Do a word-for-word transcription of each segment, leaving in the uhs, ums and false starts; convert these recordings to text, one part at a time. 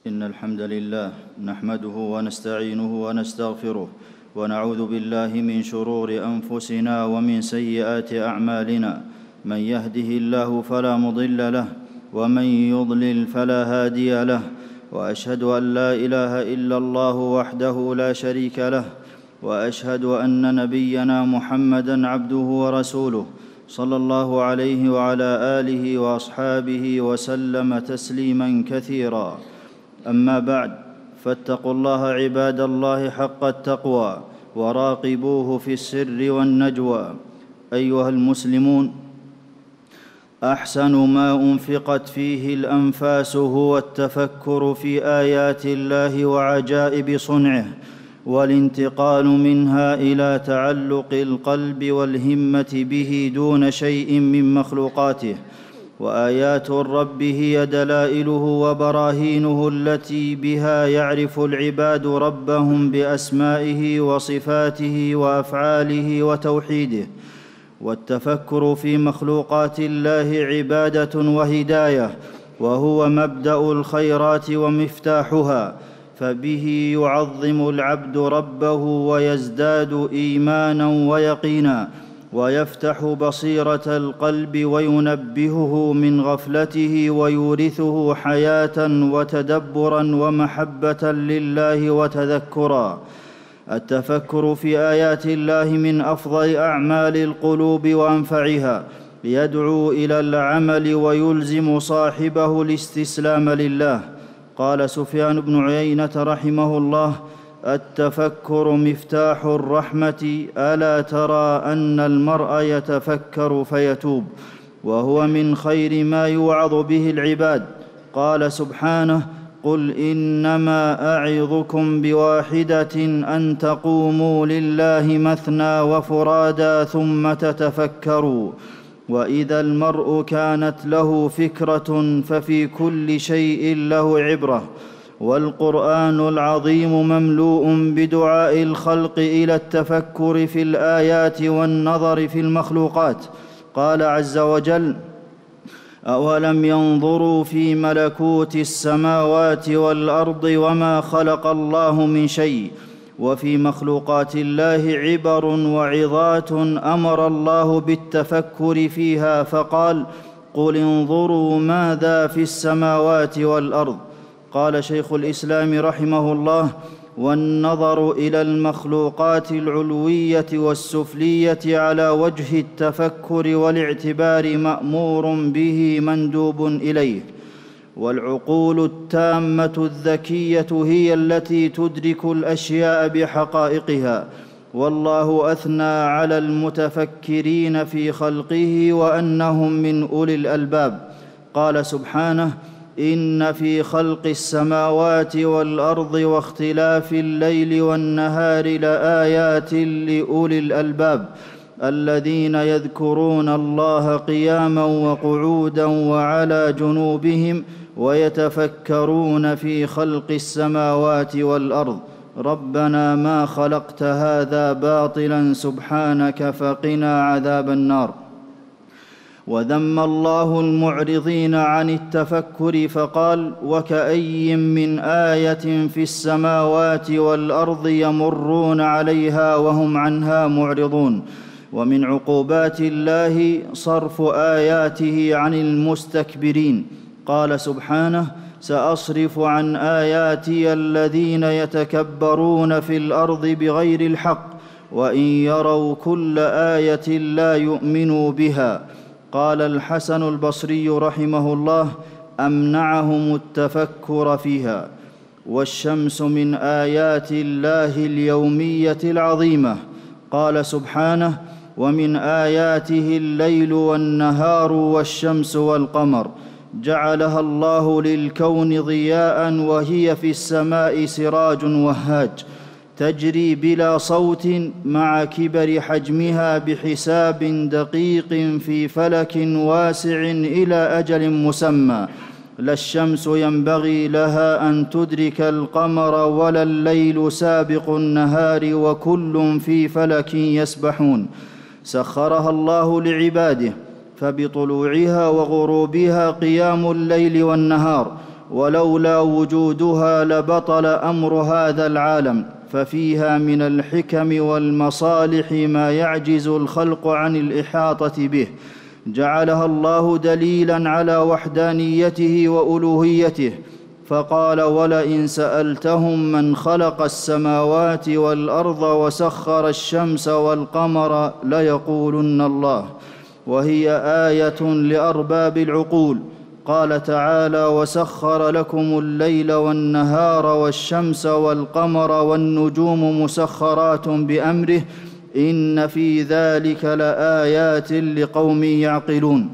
إن الحمد لله نحمده ونستعينه ونستغفره ونعوذ بالله من شرور أنفسنا ومن سيئات أعمالنا. من يهده الله فلا مضل له ومن يضلل فلا هادي له، وأشهد أن لا إله إلا الله وحده لا شريك له، وأشهد أن نبينا محمدًا عبده ورسوله صلى الله عليه وعلى آله وأصحابه وسلم تسليمًا كثيرا. أما بعد، فاتقوا الله عباد الله حق التقوى وراقبوه في السر والنجوى. أيها المسلمون، أحسن ما أنفقت فيه الأنفاس هو التفكر في آيات الله وعجائب صنعه، والانتقال منها إلى تعلق القلب والهمة به دون شيء من مخلوقاته. وآيات الرب هي دلائله وبراهينه التي بها يعرف العباد ربهم بأسمائه وصفاته وأفعاله وتوحيده. والتفكر في مخلوقات الله عبادة وهداية، وهو مبدأ الخيرات ومفتاحها، فبه يعظم العبد ربه ويزداد إيماناً ويقيناً، ويفتح بصيرة القلب وينبهه من غفلته ويورثه حياة وتدبراً ومحبة لله وتذكراً. التفكر في آيات الله من أفضل أعمال القلوب وأنفعها، يدعو إلى العمل ويلزم صاحبه الاستسلام لله. قال سفيان بن عيينة رحمه الله: التفكر مفتاح الرحمة، ألا ترى أن المرء يتفكر فيتوب، وهو من خير ما يوعظ به العباد. قال سبحانه: قل إنما أعظكم بواحدة أن تقوموا لله مثنى وفرادى ثم تتفكروا. وإذا المرء كانت له فكرة ففي كل شيء له عبرة. والقرآن العظيم مملوء بدعاء الخلق إلى التفكر في الآيات والنظر في المخلوقات. قال عز وجل: أولم ينظروا في ملكوت السماوات والأرض وما خلق الله من شيء. وفي مخلوقات الله عبر وعظات أمر الله بالتفكر فيها، فقال: قل انظروا ماذا في السماوات والأرض. قال شيخ الإسلام رحمه الله: والنظر إلى المخلوقات العلوية والسفلية على وجه التفكر والاعتبار مأمور به مندوب إليه. والعقول التامة الذكية هي التي تدرك الأشياء بحقائقها. والله أثنى على المتفكرين في خلقه وأنهم من أولي الألباب. قال سبحانه: إن في خلق السماوات والأرض واختلاف الليل والنهار لآيات لأولي الألباب الذين يذكرون الله قياماً وقعوداً وعلى جنوبهم ويتفكرون في خلق السماوات والأرض ربنا ما خلقت هذا باطلاً سبحانك فقنا عذاب النار. وذم الله المعرضين عن التفكر فقال: وكأي من آية في السماوات والأرض يمرون عليها وهم عنها معرضون. ومن عقوبات الله صرف آياته عن المستكبرين. قال سبحانه: سأصرف عن آياتي الذين يتكبرون في الأرض بغير الحق وإن يروا كل آية لا يؤمنوا بها. قال الحسن البصري رحمه الله: أمنعهم التفكر فيها. والشمس من آيات الله اليومية العظيمة. قال سبحانه: ومن آياته الليل والنهار والشمس والقمر جعلها الله للكون ضياء وهي في السماء سراج وهاج تجري بلا صوت مع كبر حجمها بحساب دقيق في فلك واسع إلى أجل مسمى. لا الشمس ينبغي لها أن تدرك القمر ولا الليل سابق النهار وكل في فلك يسبحون. سخرها الله لعباده، فبطلوعها وغروبها قيام الليل والنهار، ولولا وجودها لبطل أمر هذا العالم، ففيها من الحكم والمصالح ما يعجز الخلق عن الإحاطة به. جعلها الله دليلاً على وحدانيته وألوهيته، فقال: ولئن سألتهم من خلق السماوات والأرض وسخر الشمس والقمر ليقولن الله. وهي آية لأرباب العقول. قال تعالى: وسخر لكم الليل والنهار والشمس والقمر والنجوم مسخرات بأمره إن في ذلك لآيات لقوم يعقلون.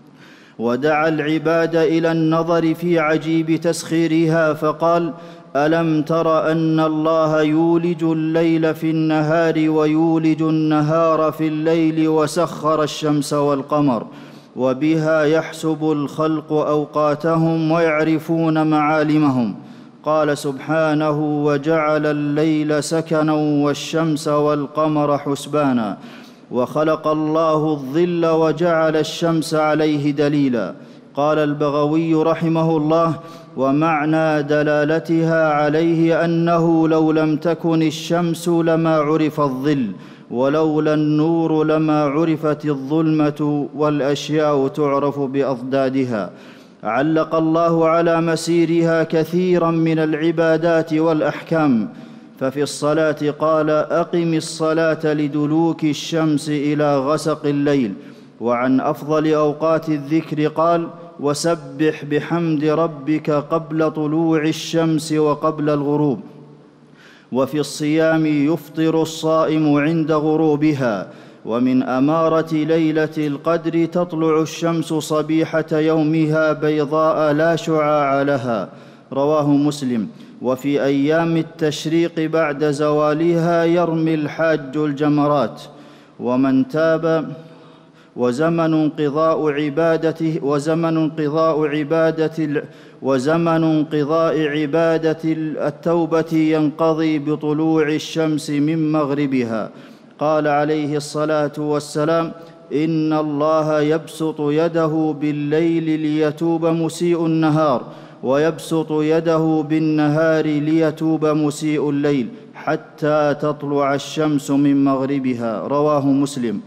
ودعا العباد إلى النظر في عجيب تسخيرها، فقال: ألم تر أن الله يولج الليل في النهار ويولج النهار في الليل وسخر الشمس والقمر وبها يحسب الخلق أوقاتهم ويعرفون معالمهم. قال سبحانه: وجعل الليل سكنا والشمس والقمر حسبانا، وخلق الله الظل وجعل الشمس عليه دليلا. قال البغوي رحمه الله: ومعنى دلالتها عليه أنه لو لم تكن الشمس لما عرف الظل، ولولا النور لما عرفت الظلمة، والأشياء تعرف بأضدادها. علق الله على مسيرها كثيرا من العبادات والأحكام، ففي الصلاة قال: أقم الصلاة لدلوك الشمس إلى غسق الليل. وعن أفضل أوقات الذكر قال: وسبح بحمد ربك قبل طلوع الشمس وقبل الغروب. وفي الصيام يفطر الصائم عند غروبها. ومن أمارة ليلة القدر تطلع الشمس صبيحة يومها بيضاء لا شعاع لها. رواه مسلم. وفي أيام التشريق بعد زوالها يرمي الحاج الجمرات. ومن تاب وزمن انقضاء عبادته وزمن انقضاء عبادة وزمن انقضاء عبادة التوبة ينقضي بطلوع الشمس من مغربها. قال عليه الصلاة والسلام: إن الله يبسط يده بالليل ليتوب مسيء النهار، ويبسط يده بالنهار ليتوب مسيء الليل، حتى تطلع الشمس من مغربها. رواه مسلم.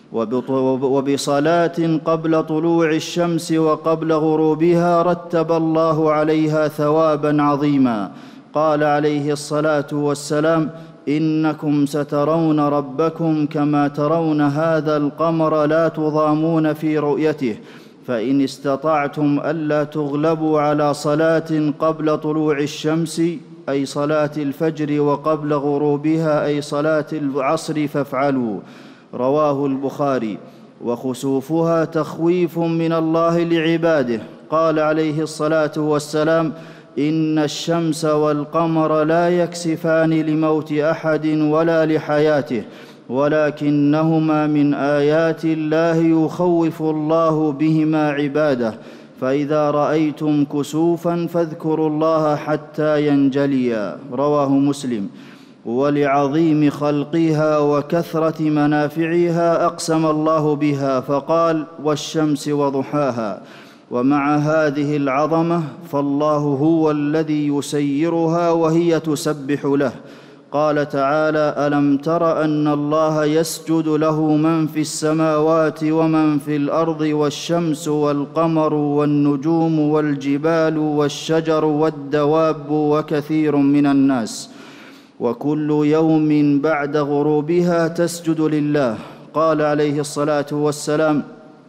وبصلاة قبل طلوع الشمس وقبل غروبها رتب الله عليها ثوابا عظيما. قال عليه الصلاة والسلام: إنكم سترون ربكم كما ترون هذا القمر لا تضامون في رؤيته، فإن استطعتم ألا تغلبوا على صلاة قبل طلوع الشمس أي صلاة الفجر وقبل غروبها أي صلاة العصر فافعلوا. رواه البخاري. وخسوفها تخويف من الله لعباده. قال عليه الصلاة والسلام: إن الشمس والقمر لا يكسفان لموت أحد ولا لحياته، ولكنهما من آيات الله يخوف الله بهما عباده، فإذا رأيتم كسوفا فاذكروا الله حتى ينجليا. رواه مسلم. ولعظيم خلقها وكثرة منافعها أقسم الله بها فقال: والشمس وضحاها. ومع هذه العظمة فالله هو الذي يسيرها وهي تسبح له. قال تعالى: ألم تر أن الله يسجد له من في السماوات ومن في الأرض والشمس والقمر والنجوم والجبال والشجر والدواب وكثير من الناس، وكل يوم بعد غروبها تسجد لله. قال عليه الصلاة والسلام: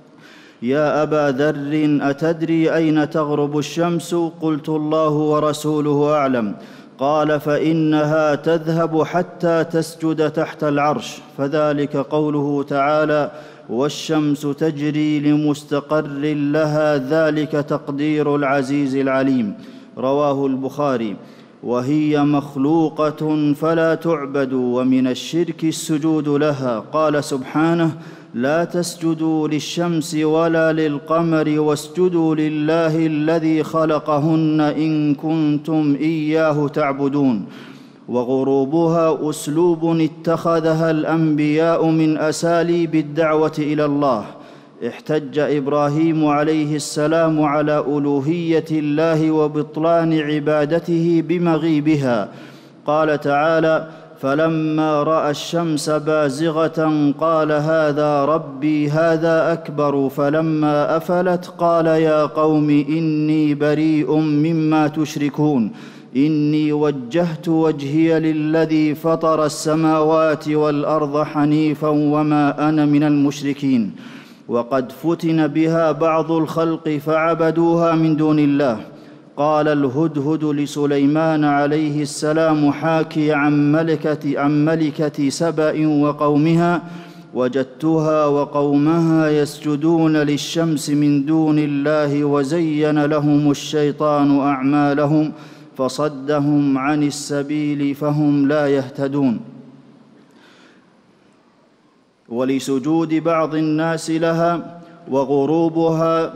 يا أبا ذر أتدري أين تغرب الشمس؟ قلت: الله ورسوله أعلم. قال: فإنها تذهب حتى تسجد تحت العرش، فذلك قوله تعالى: والشمس تجري لمستقر لها، ذلك تقدير العزيز العليم. رواه البخاري. وهي مخلوقة فلا تعبد، ومن الشرك السجود لها. قال سبحانه: لا تسجدوا للشمس ولا للقمر واسجدوا لله الذي خلقهن إن كنتم إياه تعبدون. وغروبها أسلوب اتخذها الأنبياء من أساليب الدعوة إلى الله، احتج إبراهيم عليه السلام على ألوهية الله وبطلان عبادته بمغيبها. قال تعالى: فلما رأى الشمس بازغة قال هذا ربي هذا أكبر، فلما أفلت قال يا قوم إني بريء مما تشركون، إني وجهت وجهي للذي فطر السماوات والأرض حنيفا وما أنا من المشركين. وقد فتن بها بعض الخلق فعبدوها من دون الله. قال الهدهد لسليمان عليه السلام حاكي عن ملكة, عن ملكة سبأ وقومها: وجدتها وقومها يسجدون للشمس من دون الله وزين لهم الشيطان أعمالهم فصدهم عن السبيل فهم لا يهتدون. ولسجود بعض الناس لها وغروبها،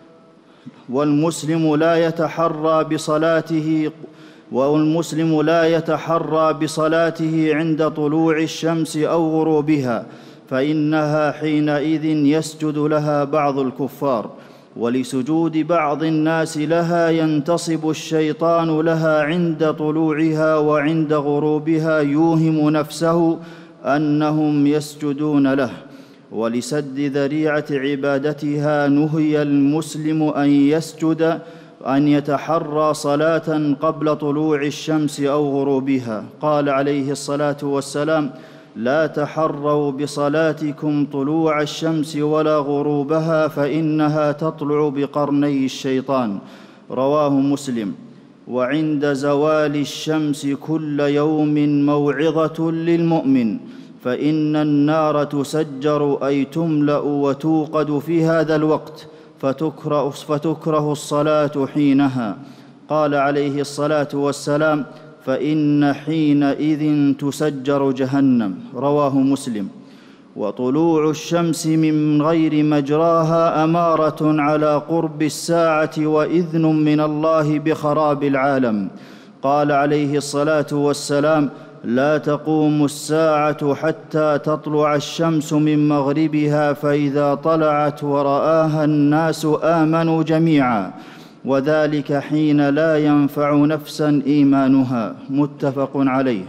والمسلم لا يتحرى بصلاته والمسلم لا يتحرى بصلاته عند طلوع الشمس أو غروبها، فإنها حينئذ يسجد لها بعض الكفار. ولسجود بعض الناس لها ينتصب الشيطان لها عند طلوعها وعند غروبها يوهم نفسه أنهم يسجدون له. ولسد ذريعة عبادتها نهي المسلم أن يسجد أن يتحرى صلاة قبل طلوع الشمس أو غروبها. قال عليه الصلاة والسلام: لا تحروا بصلاتكم طلوع الشمس ولا غروبها فإنها تطلع بقرني الشيطان. رواه مسلم. وعند زوال الشمس كل يوم موعظة للمؤمن، فإن النار تسجر أي تملأ وتوقد في هذا الوقت، فتكره, فتكره الصلاة حينها. قال عليه الصلاة والسلام: فإن حينئذ تسجر جهنم. رواه مسلم. وطلوع الشمس من غير مجراها أمارة على قرب الساعة وإذن من الله بخراب العالم. قال عليه الصلاة والسلام: لا تقوم الساعة حتى تطلع الشمس من مغربها، فإذا طلعت ورآها الناس آمنوا جميعا، وذلك حين لا ينفع نفسا إيمانها. متفق عليه.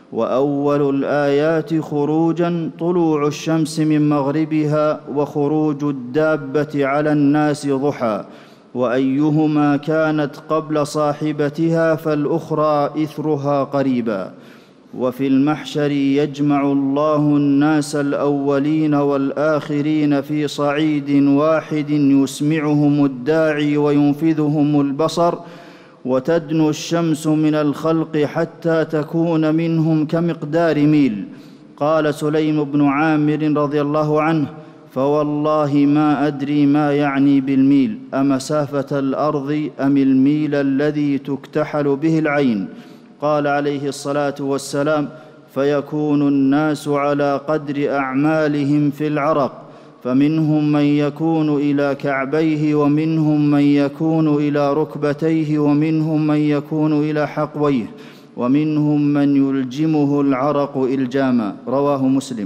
وأول الآيات خروجا طلوع الشمس من مغربها، وخروج الدابة على الناس ضحى، وأيهما كانت قبل صاحبتها فالأخرى إثرها قريبا. وفي المحشر يجمع الله الناس الأولين والآخرين في صعيد واحد يسمعهم الداعي وينفذهم البصر، وتدنو الشمس من الخلق حتى تكون منهم كمقدار ميل. قال سليم بن عامر رضي الله عنه: فوالله ما أدري ما يعني بالميل، أمسافة الأرض أم الميل الذي تكتحل به العين؟ قال عليه الصلاة والسلام: فيكون الناس على قدر أعمالهم في العرق، فمنهم من يكون إلى كعبيه، ومنهم من يكون إلى ركبتيه، ومنهم من يكون إلى حقويه، ومنهم من يلجمه العرق إلجاما. رواه مسلم.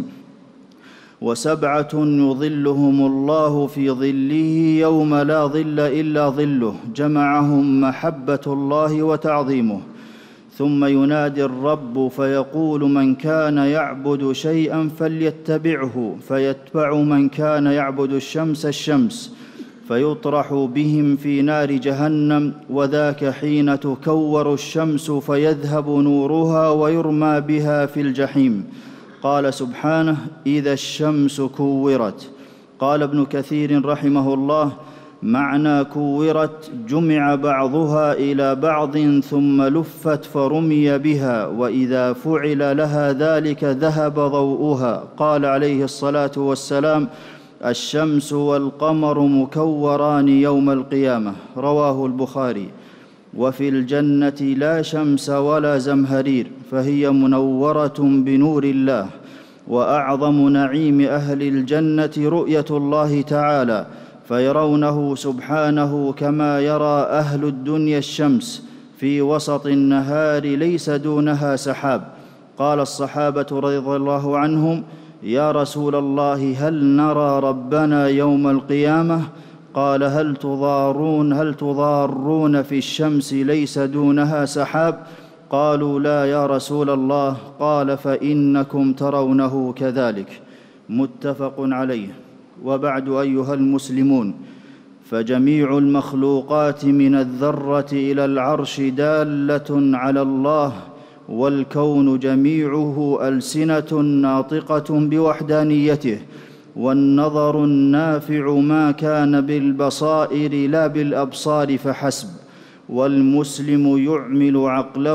وسبعة يظلهم الله في ظله يوم لا ظل إلا ظله، جمعهم محبة الله وتعظيمه. ثم ينادي الرب فيقول: من كان يعبد شيئا فليتبعه، فيتبع من كان يعبد الشمس الشمس، فيطرح بهم في نار جهنم، وذاك حين تكور الشمس فيذهب نورها ويرمى بها في الجحيم. قال سبحانه: إذا الشمس كورت. قال ابن كثير رحمه الله: معنى كورت جمع بعضها إلى بعض ثم لفت فرمي بها، وإذا فعل لها ذلك ذهب ضوءها. قال عليه الصلاة والسلام: الشمس والقمر مكوران يوم القيامة. رواه البخاري. وفي الجنة لا شمس ولا زمهرير، فهي منورة بنور الله. وأعظم نعيم أهل الجنة رؤية الله تعالى، فيرونه سبحانه كما يرى أهل الدنيا الشمس في وسط النهار ليس دونها سحاب. قال الصحابة رضي الله عنهم: يا رسول الله هل نرى ربنا يوم القيامة؟ قال هل تضارون هل تضارون في الشمس ليس دونها سحاب؟ قالوا لا يا رسول الله. قال فإنكم ترونه كذلك. متفق عليه. وبعد أيها المسلمون، فجميع المخلوقات من الذرة إلى العرش دالة على الله، والكون جميعه ألسنة ناطقة بوحدانيته، والنظر النافع ما كان بالبصائر لا بالأبصار فحسب، والمسلم يعمل عقله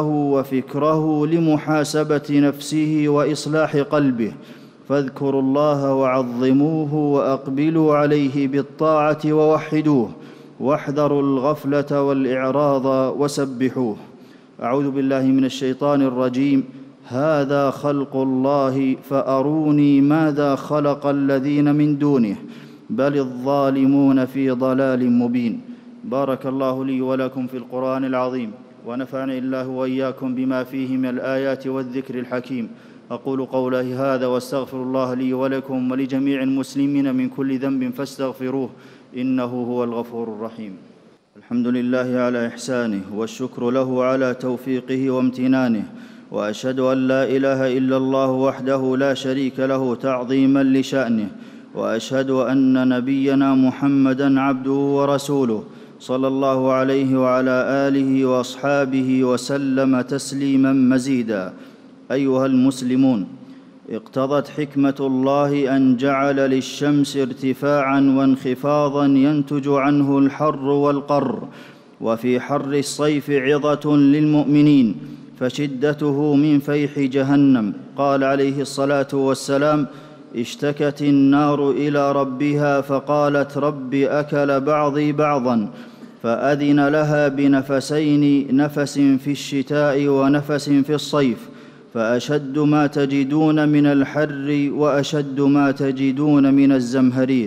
وفكره لمحاسبة نفسه وإصلاح قلبه. فاذكروا الله وعظموه وأقبلوا عليه بالطاعة ووحدوه، واحذروا الغفلة والإعراض وسبحوه. أعوذ بالله من الشيطان الرجيم. هذا خلق الله فأروني ماذا خلق الذين من دونه بل الظالمون في ضلال مبين. بارك الله لي ولكم في القرآن العظيم، ونفعني الله وإياكم بما فيه من الآيات والذكر الحكيم. أقول قولي هذا واستغفر الله لي ولكم ولجميع المسلمين من كل ذنب فاستغفروه إنه هو الغفور الرحيم. الحمد لله على إحسانه، والشكر له على توفيقه وامتنانه، وأشهد أن لا إله إلا الله وحده لا شريك له تعظيما لشأنه، وأشهد أن نبينا محمدًا عبده ورسوله صلى الله عليه وعلى آله وأصحابه وسلم تسليما مزيدا. أيها المسلمون، اقتضت حكمة الله أن جعل للشمس ارتفاعا وانخفاضا ينتج عنه الحر والقر، وفي حر الصيف عظة للمؤمنين فشدته من فيح جهنم. قال عليه الصلاة والسلام: اشتكت النار إلى ربها فقالت رب أكل بعضي بعضا، فأذن لها بنفسين، نفس في الشتاء ونفس في الصيف، فأشد ما تجدون من الحر وأشد ما تجدون من الزمهرير.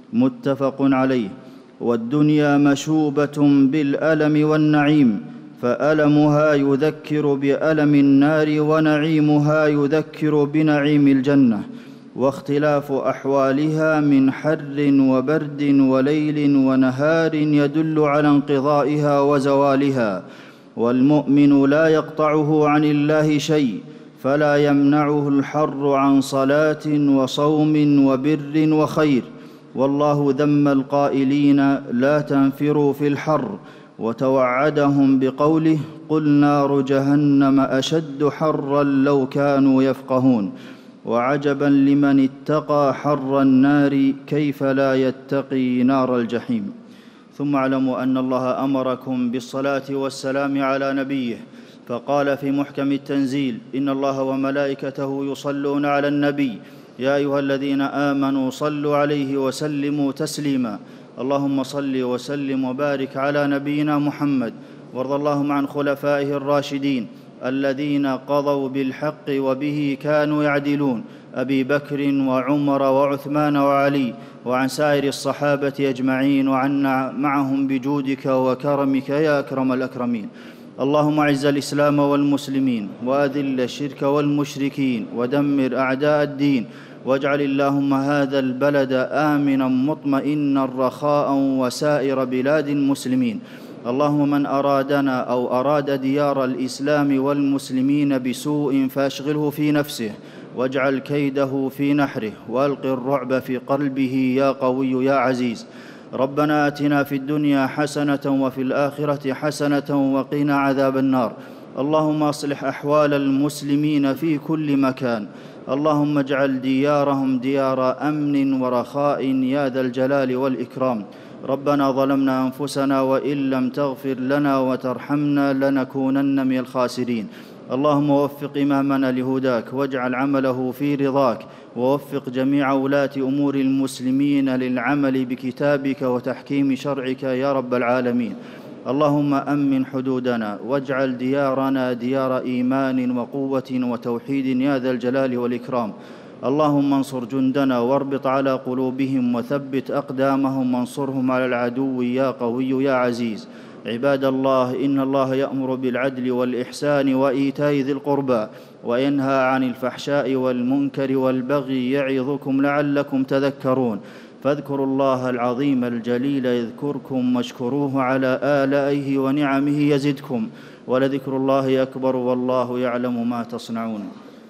متفق عليه. والدنيا مشوبة بالألم والنعيم، فألمها يذكر بألم النار، ونعيمها يذكر بنعيم الجنة، واختلاف أحوالها من حر وبرد وليل ونهار يدل على انقضائها وزوالها. والمؤمن لا يقطعه عن الله شيء، فلا يمنعه الحر عن صلاة وصوم وبر وخير. والله ذم القائلين لا تنفروا في الحر، وتوعدهم بقوله: قل نار جهنم أشد حرا لو كانوا يفقهون. وعجبا لمن اتقى حر النار كيف لا يتقي نار الجحيم. ثم اعلموا أن الله أمركم بالصلاة والسلام على نبيه، فقال في محكم التنزيل: إن الله وملائكته يصلون على النبي يا أيها الذين آمنوا صلوا عليه وسلموا تسليما. اللهم صل وسلم وبارك على نبينا محمد، وارض اللهم عن خلفائه الراشدين الذين قضوا بالحق وبه كانوا يعدلون، أبي بكر وعمر وعثمان وعلي، وعن سائر الصحابة أجمعين، وعنا معهم بجودك وكرمك يا أكرم الأكرمين. اللهم أعز الإسلام والمسلمين، وأذل الشرك والمشركين، ودمر أعداء الدين، واجعل اللهم هذا البلد آمنا مطمئنا رخاء وسائر بلاد المسلمين. اللهم من أرادنا أو أراد ديار الإسلام والمسلمين بسوء فاشغله في نفسه، واجعل كيده في نحره، وألق الرعب في قلبه يا قوي يا عزيز. ربنا آتنا في الدنيا حسنة وفي الآخرة حسنة وقنا عذاب النار. اللهم أصلح أحوال المسلمين في كل مكان. اللهم اجعل ديارهم ديار أمن ورخاء يا ذا الجلال والإكرام. ربنا ظلمنا أنفسنا وإن لم تغفر لنا وترحمنا لنكونن من الخاسرين. اللهم وفق إمامنا لهداك، واجعل عمله في رضاك، ووفق جميع ولاة أمور المسلمين للعمل بكتابك وتحكيم شرعك يا رب العالمين. اللهم أمن حدودنا، واجعل ديارنا ديار إيمان وقوة وتوحيد يا ذا الجلال والإكرام. اللهم انصر جندنا واربط على قلوبهم وثبت أقدامهم وانصرهم على العدو يا قوي يا عزيز. عباد الله، إن الله يأمر بالعدل والإحسان وإيتاء ذي القربى وينهى عن الفحشاء والمنكر والبغي يعظكم لعلكم تذكرون. فاذكروا الله العظيم الجليل يذكركم واشكروه على آلائه ونعمه يزدكم، ولذكر الله أكبر والله يعلم ما تصنعون.